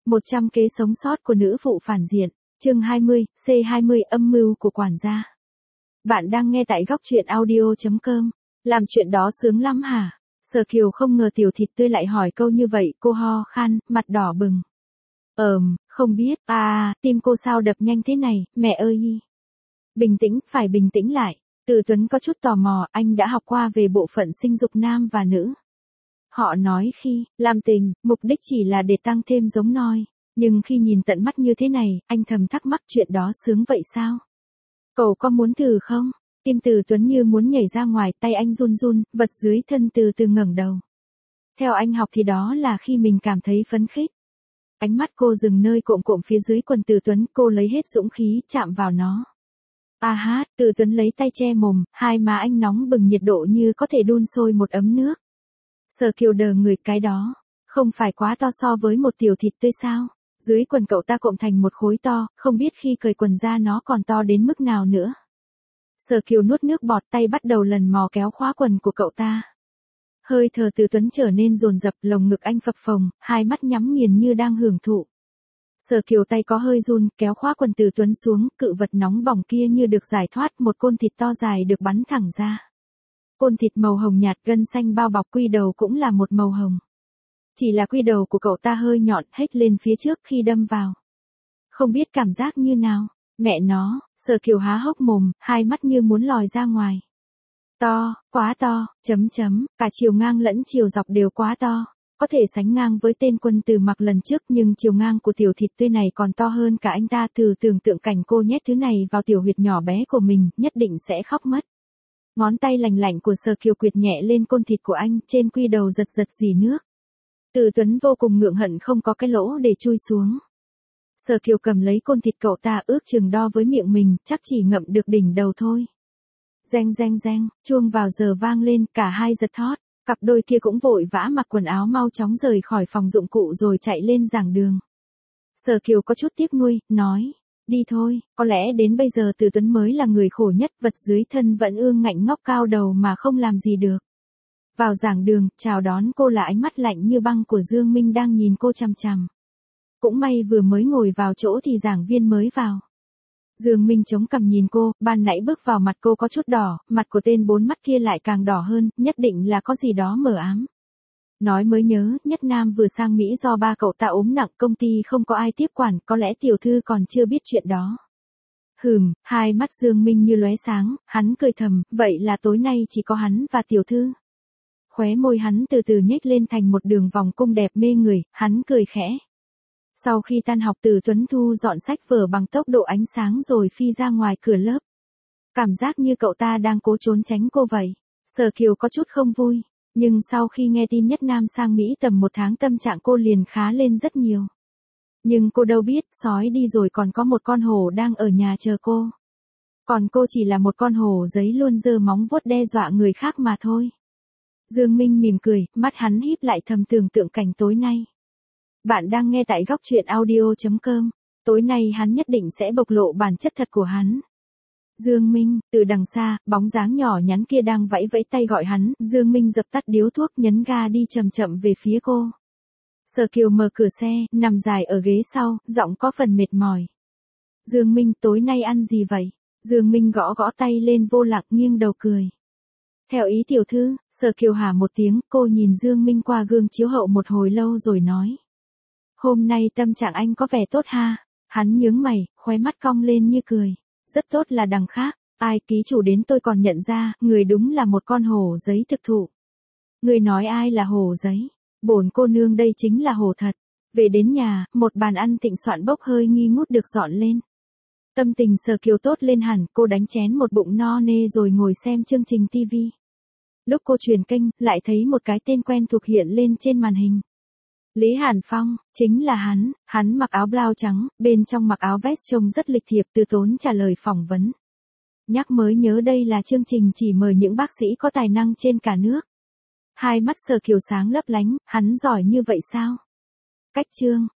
100 kế sống sót của nữ phụ phản diện, chương 20, C20 âm mưu của quản gia. Bạn đang nghe tại góc truyện audio.com. Làm chuyện đó sướng lắm hả? Sở Kiều không ngờ Tiểu Thịt Tươi lại hỏi câu như vậy, cô ho khan, mặt đỏ bừng. Không biết, tim cô sao đập nhanh thế này, mẹ ơi. Bình tĩnh, phải bình tĩnh lại. Từ Tuấn có chút tò mò, anh đã học qua về bộ phận sinh dục nam và nữ. Họ nói khi làm tình, mục đích chỉ là để tăng thêm giống noi. Nhưng khi nhìn tận mắt như thế này, anh thầm thắc mắc chuyện đó sướng vậy sao? Cậu có muốn thử không? Tim Từ Tuấn như muốn nhảy ra ngoài, tay anh run run, vật dưới thân từ từ ngẩng đầu. Theo anh học thì đó là khi mình cảm thấy phấn khích. Ánh mắt cô dừng nơi cộm cộm phía dưới quần Từ Tuấn, cô lấy hết dũng khí, chạm vào nó. Từ Tuấn lấy tay che mồm, hai má anh nóng bừng nhiệt độ như có thể đun sôi một ấm nước. Sở Kiều đờ người, cái đó, không phải quá to so với một Tiểu Thịt Tươi sao? Dưới quần cậu ta cộm thành một khối to, không biết khi cởi quần ra nó còn to đến mức nào nữa. Sở Kiều nuốt nước bọt, tay bắt đầu lần mò kéo khóa quần của cậu ta. Hơi thở Từ Tuấn trở nên dồn dập, lồng ngực anh phập phồng, hai mắt nhắm nghiền như đang hưởng thụ. Sở Kiều tay có hơi run, kéo khóa quần Từ Tuấn xuống, cự vật nóng bỏng kia như được giải thoát, một côn thịt to dài được bắn thẳng ra. Côn thịt màu hồng nhạt, gân xanh bao bọc, quy đầu cũng là một màu hồng. Chỉ là quy đầu của cậu ta hơi nhọn, hết lên phía trước khi đâm vào. Không biết cảm giác như nào, mẹ nó, Sở Kiều há hốc mồm, hai mắt như muốn lòi ra ngoài. To, quá to, cả chiều ngang lẫn chiều dọc đều quá to. Có thể sánh ngang với tên Quân Từ mặc lần trước, nhưng chiều ngang của Tiểu Thịt Tươi này còn to hơn cả anh ta. Từ tưởng tượng cảnh cô nhét thứ này vào tiểu huyệt nhỏ bé của mình, nhất định sẽ khóc mất. Ngón tay lành lạnh của Sở Kiều quệt nhẹ lên côn thịt của anh, trên quy đầu giật giật rỉ nước. Từ Tuấn vô cùng ngượng hận không có cái lỗ để chui xuống. Sở Kiều cầm lấy côn thịt cậu ta, ước chừng đo với miệng mình, chắc chỉ ngậm được đỉnh đầu thôi. Reng reng reng, chuông vào giờ vang lên, cả hai giật thót. Cặp đôi kia cũng vội vã mặc quần áo mau chóng rời khỏi phòng dụng cụ rồi chạy lên giảng đường. Sở Kiều có chút tiếc nuối, nói, đi thôi, có lẽ đến bây giờ Từ Tuấn mới là người khổ nhất, vật dưới thân vẫn ương ngạnh ngóc cao đầu mà không làm gì được. Vào giảng đường, chào đón cô là ánh mắt lạnh như băng của Dương Minh đang nhìn cô chằm chằm. Cũng may vừa mới ngồi vào chỗ thì giảng viên mới vào. Dương Minh chống cằm nhìn cô, ban nãy bước vào mặt cô có chút đỏ, mặt của tên bốn mắt kia lại càng đỏ hơn, nhất định là có gì đó mờ ám. Nói mới nhớ, Nhất Nam vừa sang Mỹ do ba cậu ta ốm nặng, công ty không có ai tiếp quản, có lẽ tiểu thư còn chưa biết chuyện đó. Hai mắt Dương Minh như lóe sáng, hắn cười thầm, vậy là tối nay chỉ có hắn và tiểu thư. Khóe môi hắn từ từ nhếch lên thành một đường vòng cung đẹp mê người, hắn cười khẽ. Sau khi tan học, Từ Tuấn thu dọn sách vở bằng tốc độ ánh sáng rồi phi ra ngoài cửa lớp. Cảm giác như cậu ta đang cố trốn tránh cô vậy. Sở Kiều có chút không vui, nhưng sau khi nghe tin Nhất Nam sang Mỹ tầm 1 tháng, tâm trạng cô liền khá lên rất nhiều. Nhưng cô đâu biết, sói đi rồi còn có một con hổ đang ở nhà chờ cô. Còn cô chỉ là một con hổ giấy luôn giơ móng vuốt đe dọa người khác mà thôi. Dương Minh mỉm cười, mắt hắn híp lại, thầm tưởng tượng cảnh tối nay. Bạn đang nghe tại góc truyện audio.com. Tối nay hắn nhất định sẽ bộc lộ bản chất thật của hắn. Dương Minh, từ đằng xa, bóng dáng nhỏ nhắn kia đang vẫy vẫy tay gọi hắn. Dương Minh dập tắt điếu thuốc, nhấn ga đi chậm chậm về phía cô. Sở Kiều mở cửa xe, nằm dài ở ghế sau, giọng có phần mệt mỏi. Dương Minh, tối nay ăn gì vậy? Dương Minh gõ gõ tay lên vô lặng, nghiêng đầu cười. Theo ý tiểu thư. Sở Kiều hả một tiếng, cô nhìn Dương Minh qua gương chiếu hậu một hồi lâu rồi nói. Hôm nay tâm trạng anh có vẻ tốt ha. Hắn nhướng mày, khóe mắt cong lên như cười. Rất tốt là đằng khác, ai ký chủ đến tôi còn nhận ra, người đúng là một con hổ giấy thực thụ. Người nói ai là hổ giấy? Bổn cô nương đây chính là hổ thật. Về đến nhà, một bàn ăn thịnh soạn bốc hơi nghi ngút được dọn lên. Tâm tình Sở Kiều tốt lên hẳn, cô đánh chén một bụng no nê rồi ngồi xem chương trình TV. Lúc cô chuyển kênh, lại thấy một cái tên quen thuộc hiện lên trên màn hình. Lý Hàn Phong, chính là hắn mặc áo blau trắng, bên trong mặc áo vest trông rất lịch thiệp. Từ Tốn trả lời phỏng vấn. Nhắc mới nhớ đây là chương trình chỉ mời những bác sĩ có tài năng trên cả nước. Hai mắt Sở Kiều sáng lấp lánh, hắn giỏi như vậy sao? Cách chương,